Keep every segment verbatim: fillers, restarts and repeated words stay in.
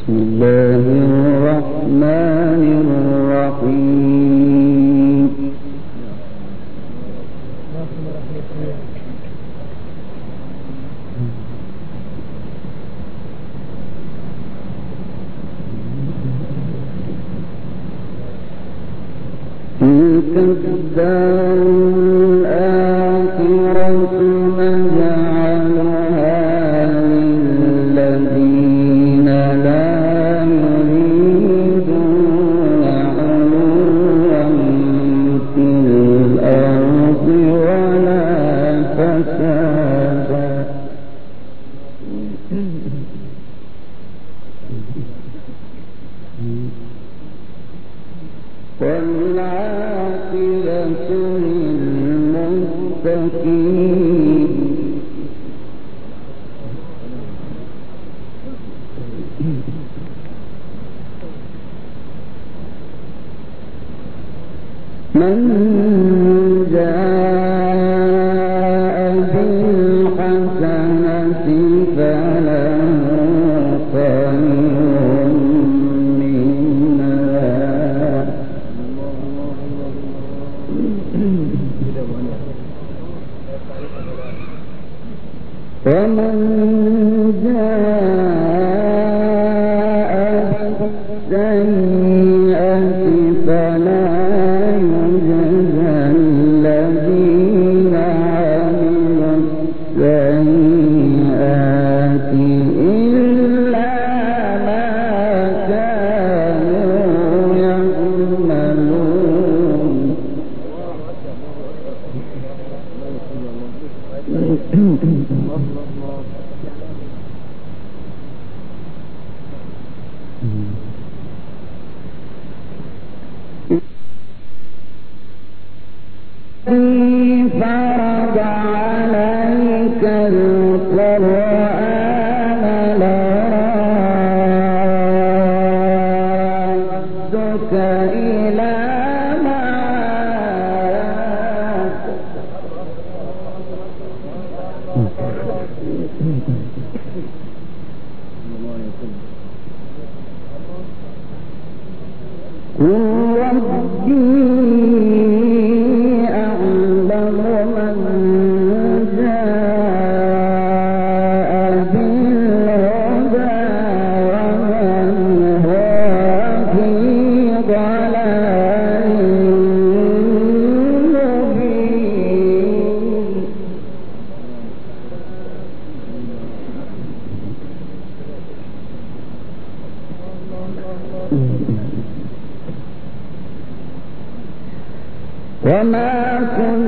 وما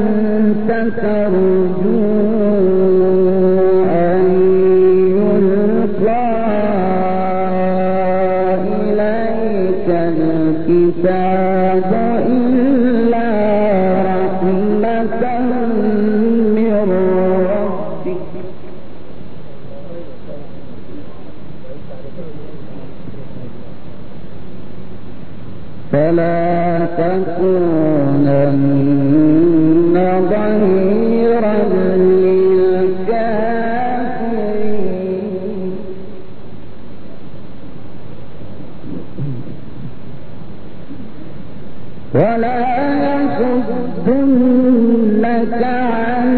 كنت ترجو أن يلقى إليك الكتاب إلا رحمة من ربك فلا تكونن ظهيرا للكافرين ولا يصدنك عن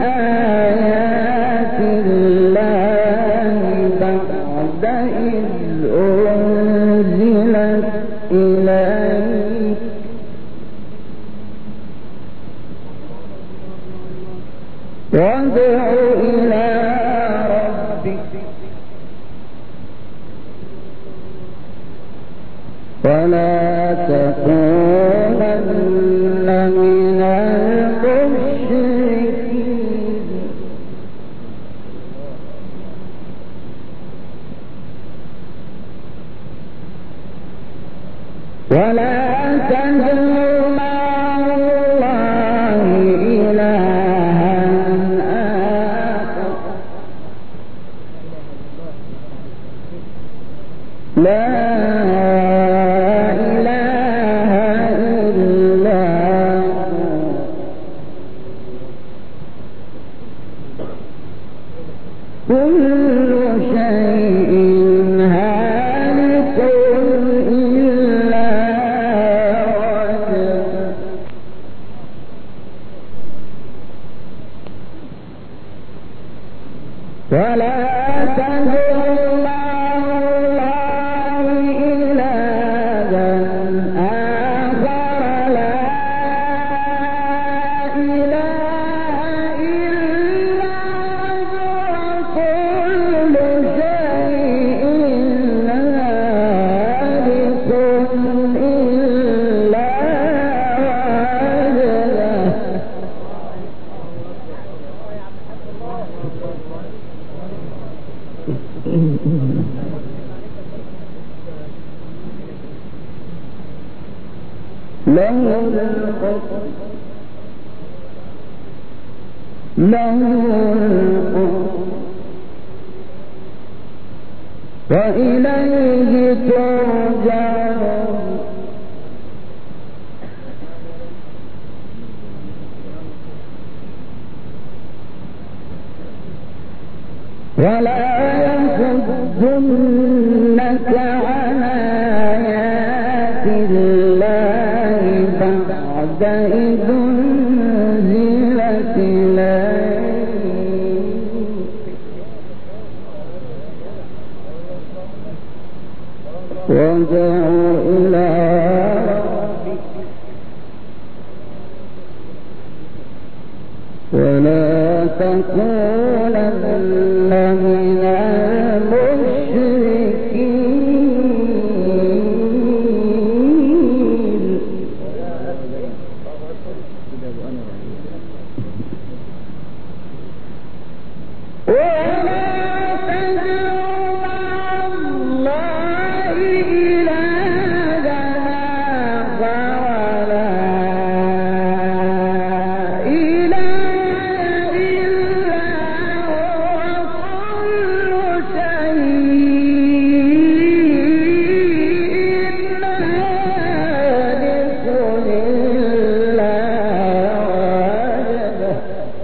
آيات الله بعد إذ أنزلت إليك وادع إلى ربك ولا تكونن من المشركين ولا تدع مع الله إلها لا إله إلا هو كل شيء هالك ولا تدعوا مع الله إلها آخر لا إله إلا هو كل شيء هالك إلا له الحكم له الحكم وإليه ترجعون ولا يصدنك عن آيات الله بعد إذ أنزلت إليك وادع إلى ربك ولا تكونن من المشركين ولا تدع مع الله إلها آخر لا إله إلا هو كل شيء هالك إلا وجهه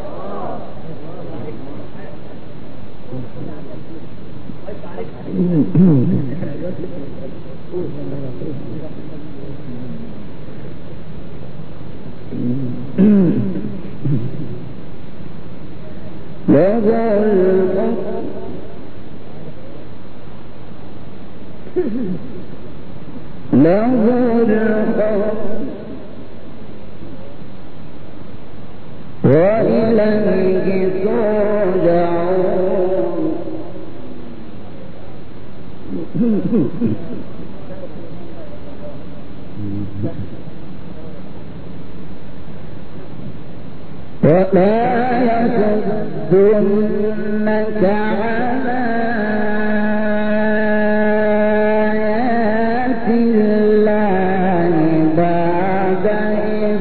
له الحكم له الحكم وإليه ترجعون ولا يصدنك عن آيات الله بعد إذ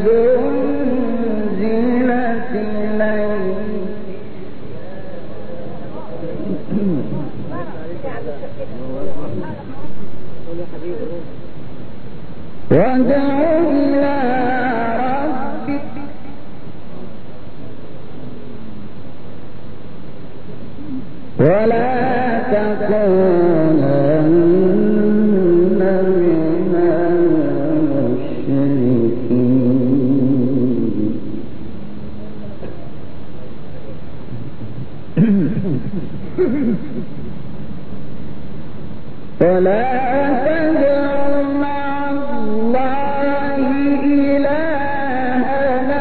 أنزلت إليك وادع إلى ربك ولا تكونن من المشركين ولا تدع مع الله إلها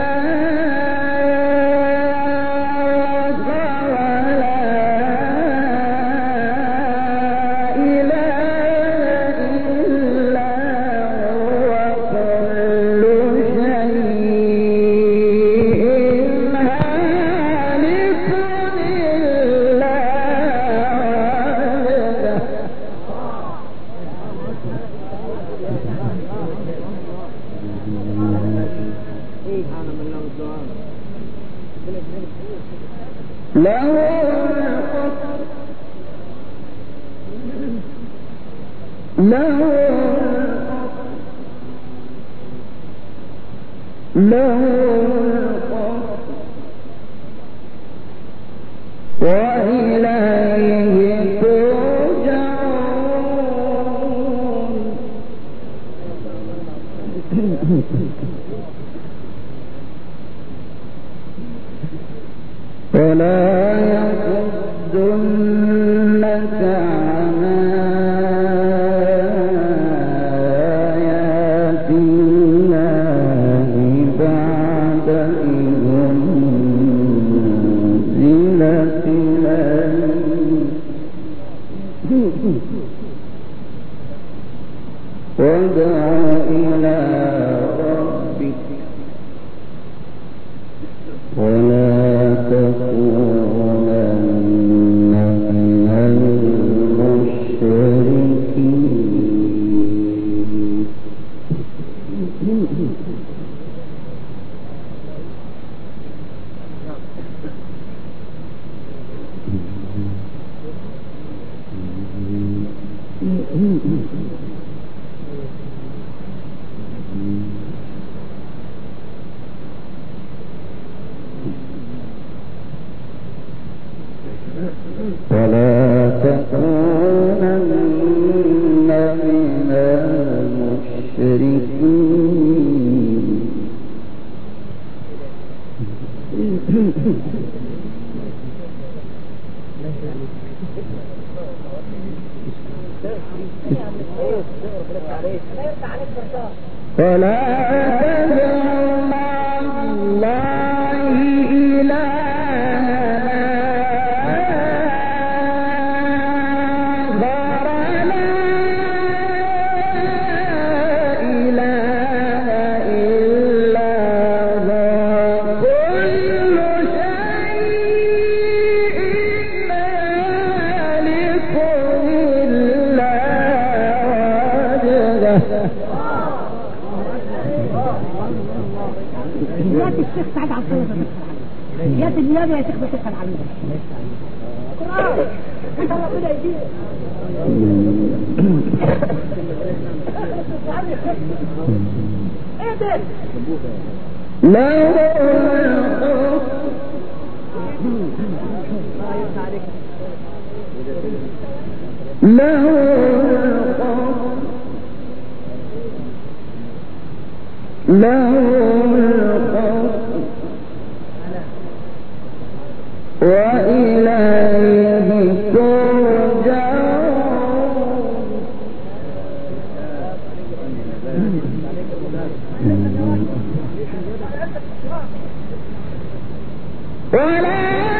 آخر لا إله إلا هو كل شيء هالك إلا وجهه له الحكم له الحكم له الحكم وإليه ترجعون ولا يصدنك يصدنك عن آيات الله بعد إذ أنزلت إليك وادع إلى ربك ولا تكونن من المشركين. ولا تكونن من المشركين. ولا تدع مع الله الشيخ سعد عبد الله يا النيابه يا شيخ بتسال عليه قرآن انت ربنا يديك ايه ده لا له له وإليه ترجعون. ولا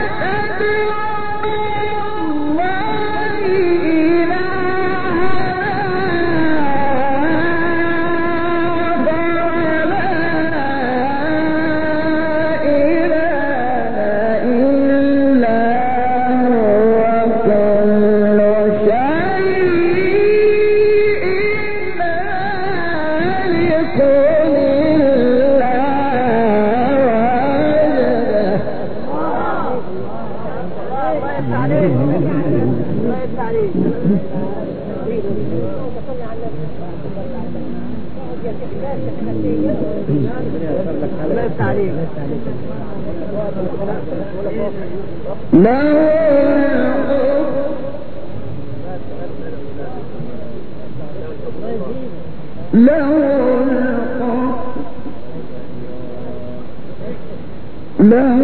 لا له له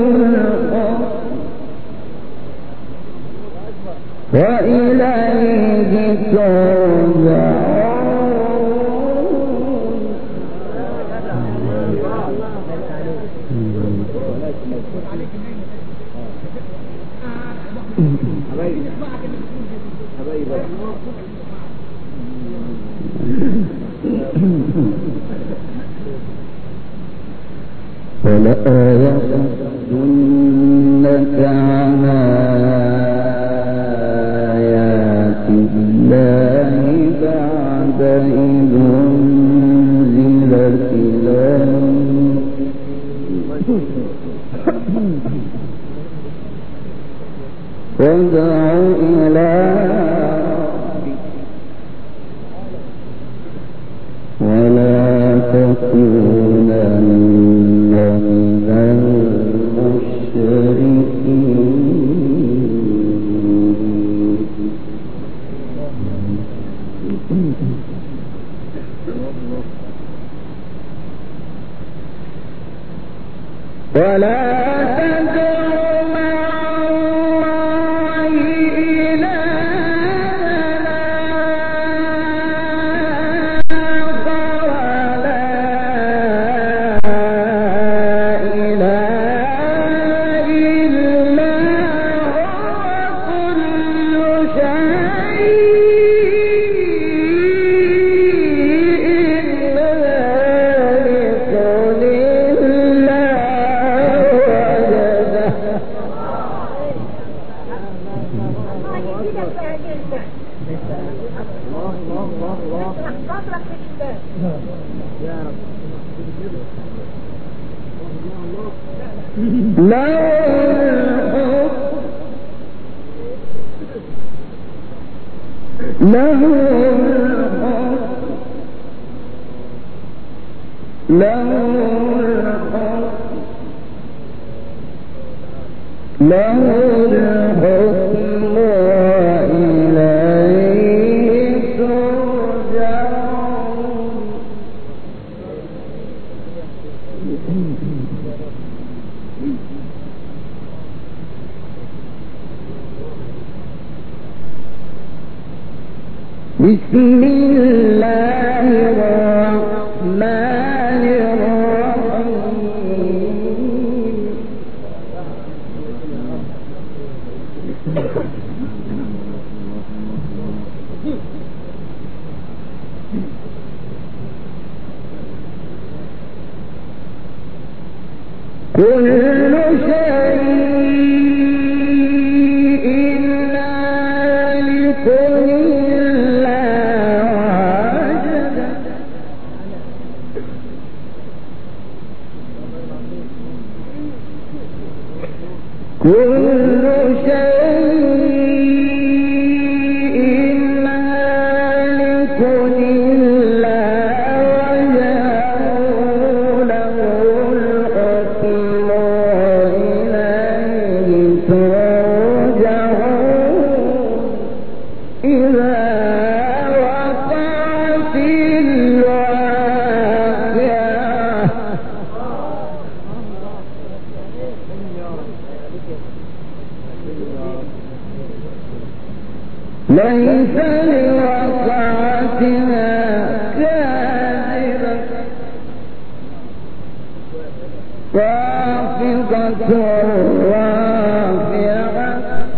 وإليه ترجعون. ولا يصدنك عن آيات الله بعد إذ أنزلت إليك وادع إلى ربك ولا تكونن من المشركين. ولا تدع مع الله الله الله الله الله صدرك لله يا رب لا له له له الحكم وإليه ترجعون بسم الله الرحمن الرحيم كل شيء هالك إلا وجهه كل شيء هالك إلا وجهه له الحكم وإليه ترجعون إذا وقعت الواقعة ليس لوقعتها كاذبة خافضة رافعة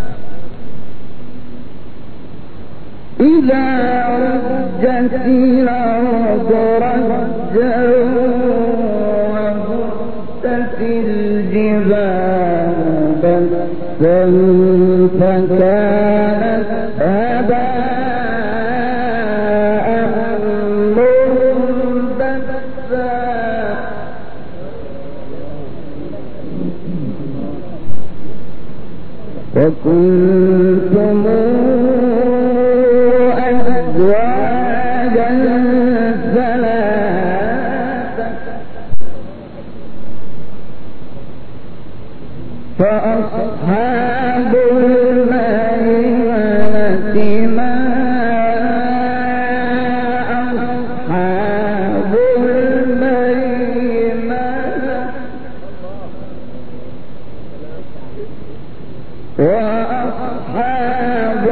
إذا رجت الأرض رجا وبست الجبال بسا فكانت هباء منبثا وكنتم أزواجا ثلاثة فأصحاب الميمنة ما أصحاب الميمنة وأصحاب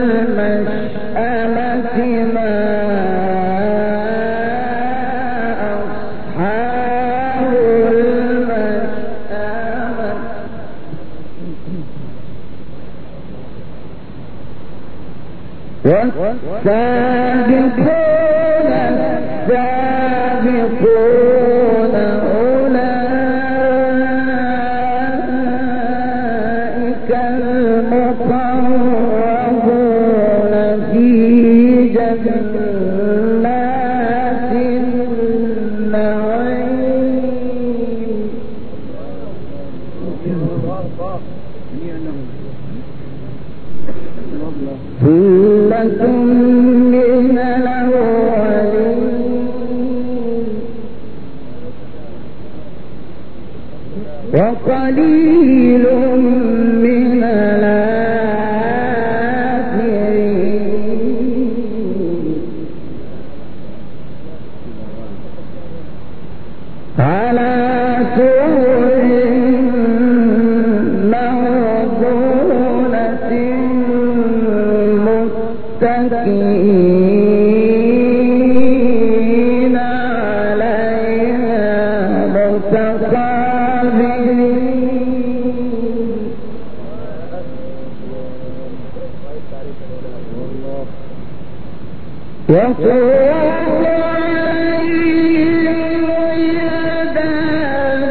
المشأمة ما أصحاب المشأمة والسابقون السابقون أولئك المقربون في جنات النعيم ثلة من الأولين وقليل من الآخرين على سرر موضونة متكئين عليها متقابلين يطوف عليهم ولدان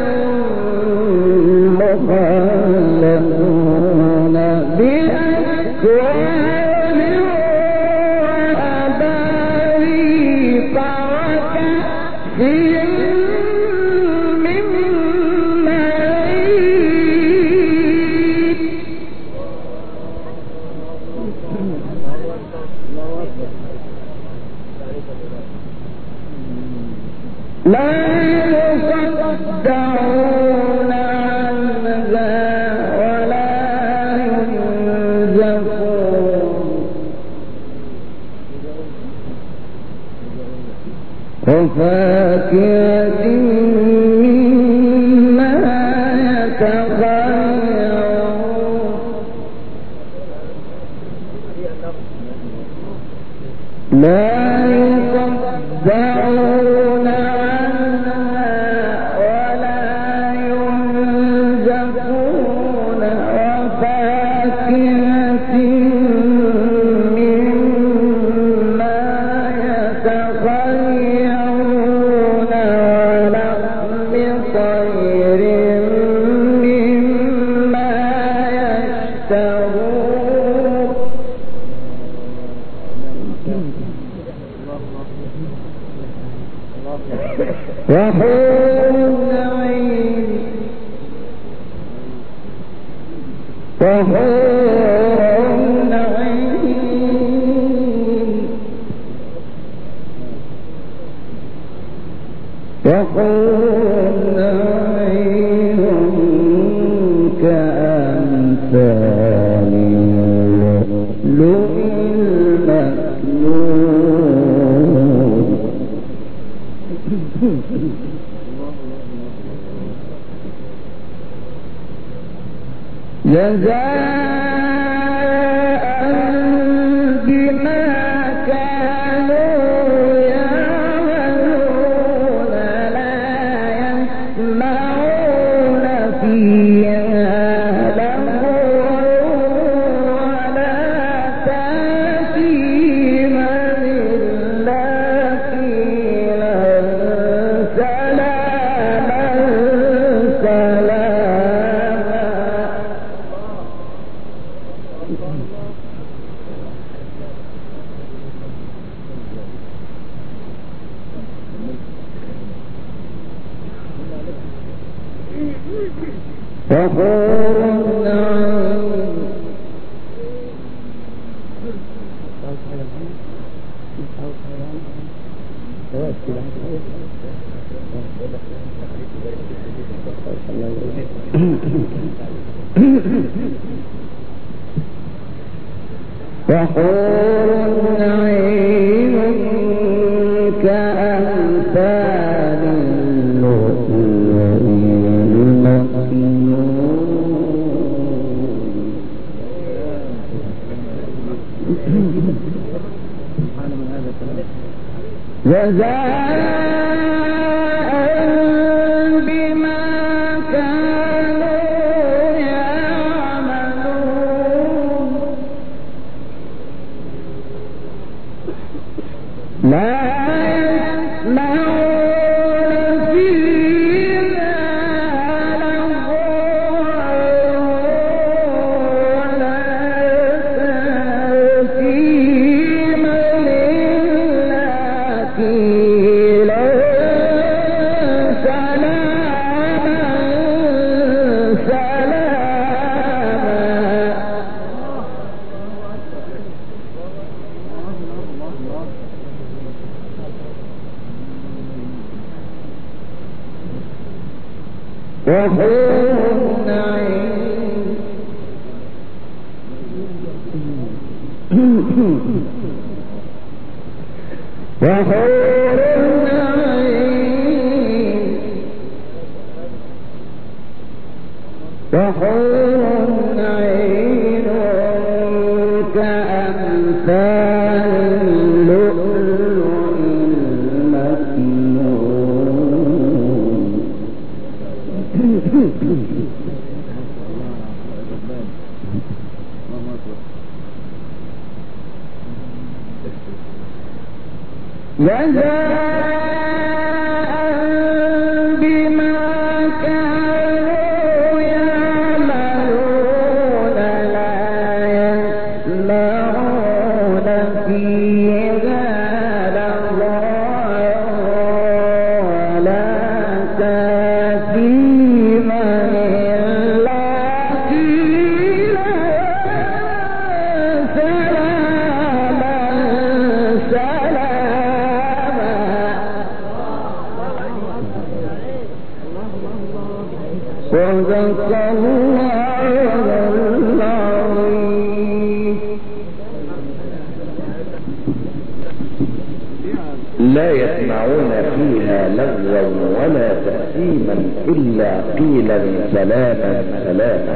مخلدون بأكواب وفاكهة مما يتخيرون لا يصدعون عنها ولا ينزفون وفاكهة مما يتخيرون ولحم طير مما يشتهون وحور عين وحور عين وحور عين كأمثال اللؤلؤ المكنون جزاء بما كانوا يعملون لا يسمعون فيها لغوا ولا تأثيما إلا قيلا سلاما سلاما وحور عين وحور عين كأمثال اللؤلؤ المكنون جزاء بما كانوا يعملون لا يسمعون فيها لغوا ولا تأثيما إلا قيلا سلاما سلاما وحور عين وحور عين وحور عين كأمثال اللؤلؤ المكنون جزاء بما كانوا يعملون لا يسمعون لا يسمعون فيها لغوا ولا تأثيما إلا قيلا سلاما سلاما.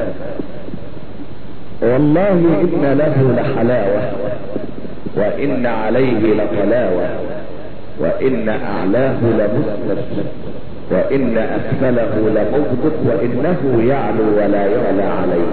والله إن له لحلاوة وإن عليه لطلاوة وإن أعلاه لمسند وإن أسفله لمضبط وإنه يعلو ولا يعلى عليه.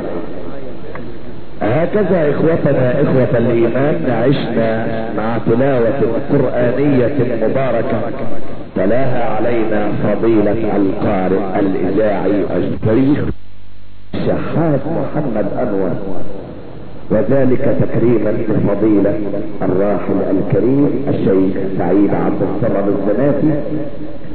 هكذا إخوتنا إخوة الإيمان عشنا مع تلاوة قرآنية مباركة تلاها علينا فضيلة القارئ الإذاعي الشريف الشحات محمد أنور، وذلك تكريما بفضيلة الراحل الكريم الشيخ سعيد عبد الصمد الزناتي